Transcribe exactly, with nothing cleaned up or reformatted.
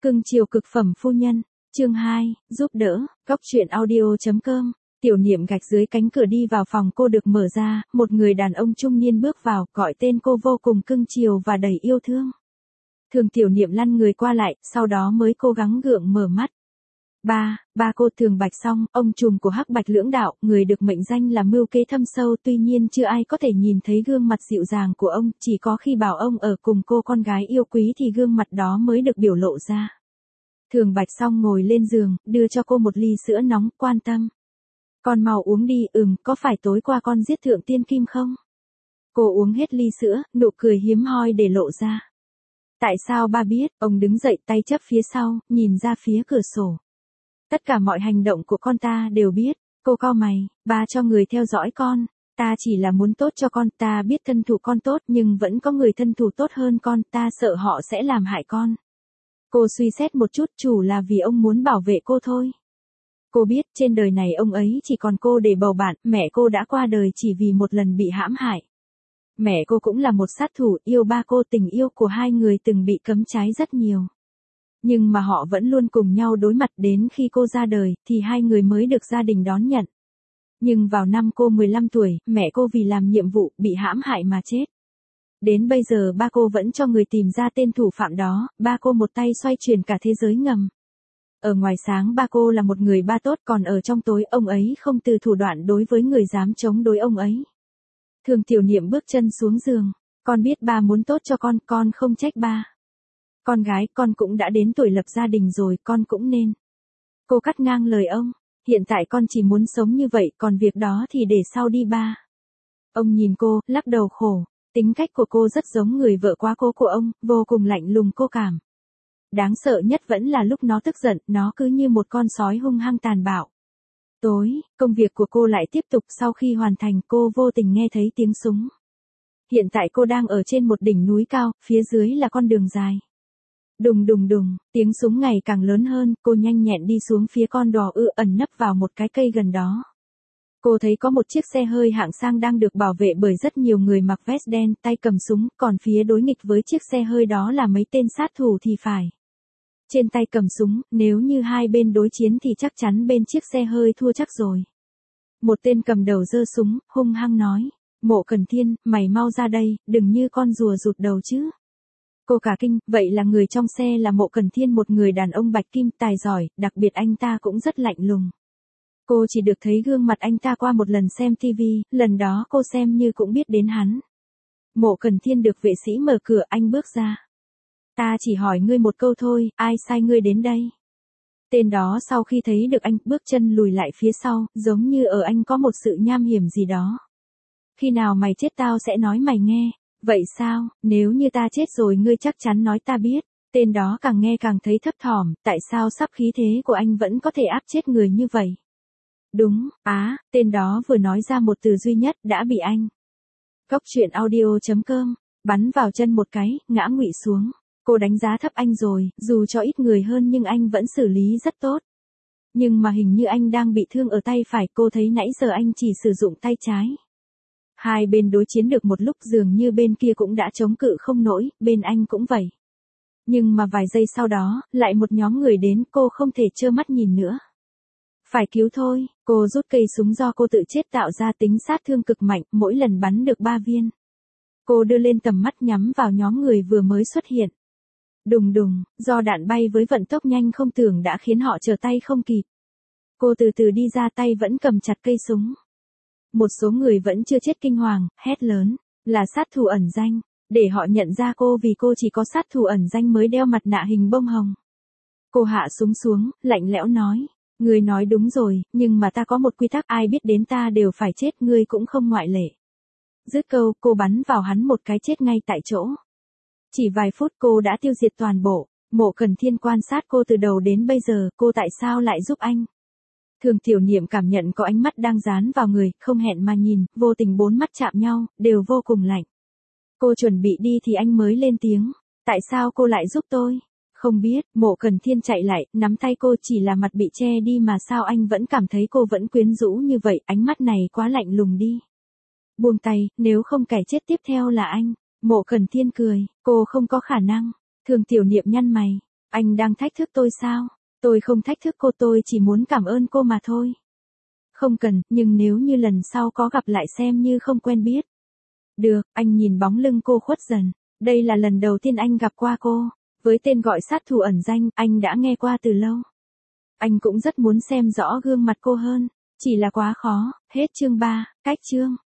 Cưng chiều cực phẩm phu nhân, chương hai, giúp đỡ, góc truyện audio chấm com. Tiểu Niệm gạch dưới cánh cửa đi vào phòng cô được mở ra, một người đàn ông trung niên bước vào, gọi tên cô vô cùng cưng chiều và đầy yêu thương. Thường Tiểu Niệm lăn người qua lại, sau đó mới cố gắng gượng mở mắt. Ba, ba cô Thường Bạch Song, ông trùm của Hắc Bạch lưỡng đạo, người được mệnh danh là mưu kế thâm sâu, tuy nhiên chưa ai có thể nhìn thấy gương mặt dịu dàng của ông, chỉ có khi bảo ông ở cùng cô con gái yêu quý thì gương mặt đó mới được biểu lộ ra. Thường Bạch Song ngồi lên giường, đưa cho cô một ly sữa nóng, quan tâm. Con mau uống đi, ừm, có phải tối qua con giết Thượng Tiên Kim không? Cô uống hết ly sữa, nụ cười hiếm hoi để lộ ra. Tại sao ba biết? Ông đứng dậy, tay chấp phía sau, nhìn ra phía cửa sổ. Tất cả mọi hành động của con ta đều biết. Cô cau mày, ba cho người theo dõi con. Ta chỉ là muốn tốt cho con, ta biết thân thủ con tốt nhưng vẫn có người thân thủ tốt hơn con, ta sợ họ sẽ làm hại con. Cô suy xét một chút, chủ là vì ông muốn bảo vệ cô thôi. Cô biết trên đời này ông ấy chỉ còn cô để bầu bạn, mẹ cô đã qua đời chỉ vì một lần bị hãm hại. Mẹ cô cũng là một sát thủ, yêu ba cô, tình yêu của hai người từng bị cấm trái rất nhiều. Nhưng mà họ vẫn luôn cùng nhau đối mặt, đến khi cô ra đời, thì hai người mới được gia đình đón nhận. Nhưng vào năm cô mười lăm tuổi, mẹ cô vì làm nhiệm vụ, bị hãm hại mà chết. Đến bây giờ ba cô vẫn cho người tìm ra tên thủ phạm đó, ba cô một tay xoay chuyển cả thế giới ngầm. Ở ngoài sáng ba cô là một người ba tốt, còn ở trong tối ông ấy không từ thủ đoạn đối với người dám chống đối ông ấy. Thường Tiểu Niệm bước chân xuống giường, con biết ba muốn tốt cho con, con không trách ba. Con gái, con cũng đã đến tuổi lập gia đình rồi, con cũng nên. Cô cắt ngang lời ông, hiện tại con chỉ muốn sống như vậy, còn việc đó thì để sau đi ba. Ông nhìn cô, lắc đầu khổ, tính cách của cô rất giống người vợ quá cố của ông, vô cùng lạnh lùng cô cảm. Đáng sợ nhất vẫn là lúc nó tức giận, nó cứ như một con sói hung hăng tàn bạo. Tối, công việc của cô lại tiếp tục, sau khi hoàn thành cô vô tình nghe thấy tiếng súng. Hiện tại cô đang ở trên một đỉnh núi cao, phía dưới là con đường dài. Đùng đùng đùng, tiếng súng ngày càng lớn hơn, cô nhanh nhẹn đi xuống phía con đò ư ẩn nấp vào một cái cây gần đó. Cô thấy có một chiếc xe hơi hạng sang đang được bảo vệ bởi rất nhiều người mặc vest đen, tay cầm súng, còn phía đối nghịch với chiếc xe hơi đó là mấy tên sát thủ thì phải. Trên tay cầm súng, nếu như hai bên đối chiến thì chắc chắn bên chiếc xe hơi thua chắc rồi. Một tên cầm đầu giơ súng, hung hăng nói, Mộ Cần Thiên, mày mau ra đây, đừng như con rùa rụt đầu chứ. Cô cả kinh, vậy là người trong xe là Mộ Cần Thiên, một người đàn ông bạch kim tài giỏi, đặc biệt anh ta cũng rất lạnh lùng. Cô chỉ được thấy gương mặt anh ta qua một lần xem tivi, lần đó cô xem như cũng biết đến hắn. Mộ Cần Thiên được vệ sĩ mở cửa, anh bước ra. Ta chỉ hỏi ngươi một câu thôi, ai sai ngươi đến đây? Tên đó sau khi thấy được anh, bước chân lùi lại phía sau, giống như ở anh có một sự nham hiểm gì đó. Khi nào mày chết tao sẽ nói mày nghe. Vậy sao, nếu như ta chết rồi ngươi chắc chắn nói ta biết. Tên đó càng nghe càng thấy thấp thỏm, tại sao sắp khí thế của anh vẫn có thể áp chết người như vậy? Đúng, á, tên đó vừa nói ra một từ duy nhất, đã bị anh. Góc truyện audio chấm com, bắn vào chân một cái, ngã ngụy xuống. Cô đánh giá thấp anh rồi, dù cho ít người hơn nhưng anh vẫn xử lý rất tốt. Nhưng mà hình như anh đang bị thương ở tay phải, cô thấy nãy giờ anh chỉ sử dụng tay trái. Hai bên đối chiến được một lúc dường như bên kia cũng đã chống cự không nổi, bên anh cũng vậy. Nhưng mà vài giây sau đó, lại một nhóm người đến, cô không thể trơ mắt nhìn nữa. Phải cứu thôi, cô rút cây súng do cô tự chết tạo ra, tính sát thương cực mạnh, mỗi lần bắn được ba viên. Cô đưa lên tầm mắt nhắm vào nhóm người vừa mới xuất hiện. Đùng đùng, do đạn bay với vận tốc nhanh không tưởng đã khiến họ trở tay không kịp. Cô từ từ đi ra, tay vẫn cầm chặt cây súng. Một số người vẫn chưa chết kinh hoàng, hét lớn, là sát thủ ẩn danh, để họ nhận ra cô vì cô chỉ có sát thủ ẩn danh mới đeo mặt nạ hình bông hồng. Cô hạ súng xuống, lạnh lẽo nói, ngươi nói đúng rồi, nhưng mà ta có một quy tắc, ai biết đến ta đều phải chết, ngươi cũng không ngoại lệ. Dứt câu, cô bắn vào hắn một cái, chết ngay tại chỗ. Chỉ vài phút cô đã tiêu diệt toàn bộ. Mộ Cần Thiên quan sát cô từ đầu đến bây giờ, cô tại sao lại giúp anh? Thường Tiểu Niệm cảm nhận có ánh mắt đang dán vào người, không hẹn mà nhìn, vô tình bốn mắt chạm nhau, đều vô cùng lạnh. Cô chuẩn bị đi thì anh mới lên tiếng, tại sao cô lại giúp tôi? Không biết, Mộ Cần Thiên chạy lại, nắm tay cô, chỉ là mặt bị che đi mà sao anh vẫn cảm thấy cô vẫn quyến rũ như vậy, ánh mắt này quá lạnh lùng đi. Buông tay, nếu không kẻ chết tiếp theo là anh. Mộ Cần Thiên cười, cô không có khả năng. Thường Tiểu Niệm nhăn mày. Anh đang thách thức tôi sao? Tôi không thách thức cô, tôi chỉ muốn cảm ơn cô mà thôi. Không cần, nhưng nếu như lần sau có gặp lại xem như không quen biết. Được, anh nhìn bóng lưng cô khuất dần. Đây là lần đầu tiên anh gặp qua cô. Với tên gọi sát thủ ẩn danh, anh đã nghe qua từ lâu. Anh cũng rất muốn xem rõ gương mặt cô hơn. Chỉ là quá khó. Hết chương ba, cách chương.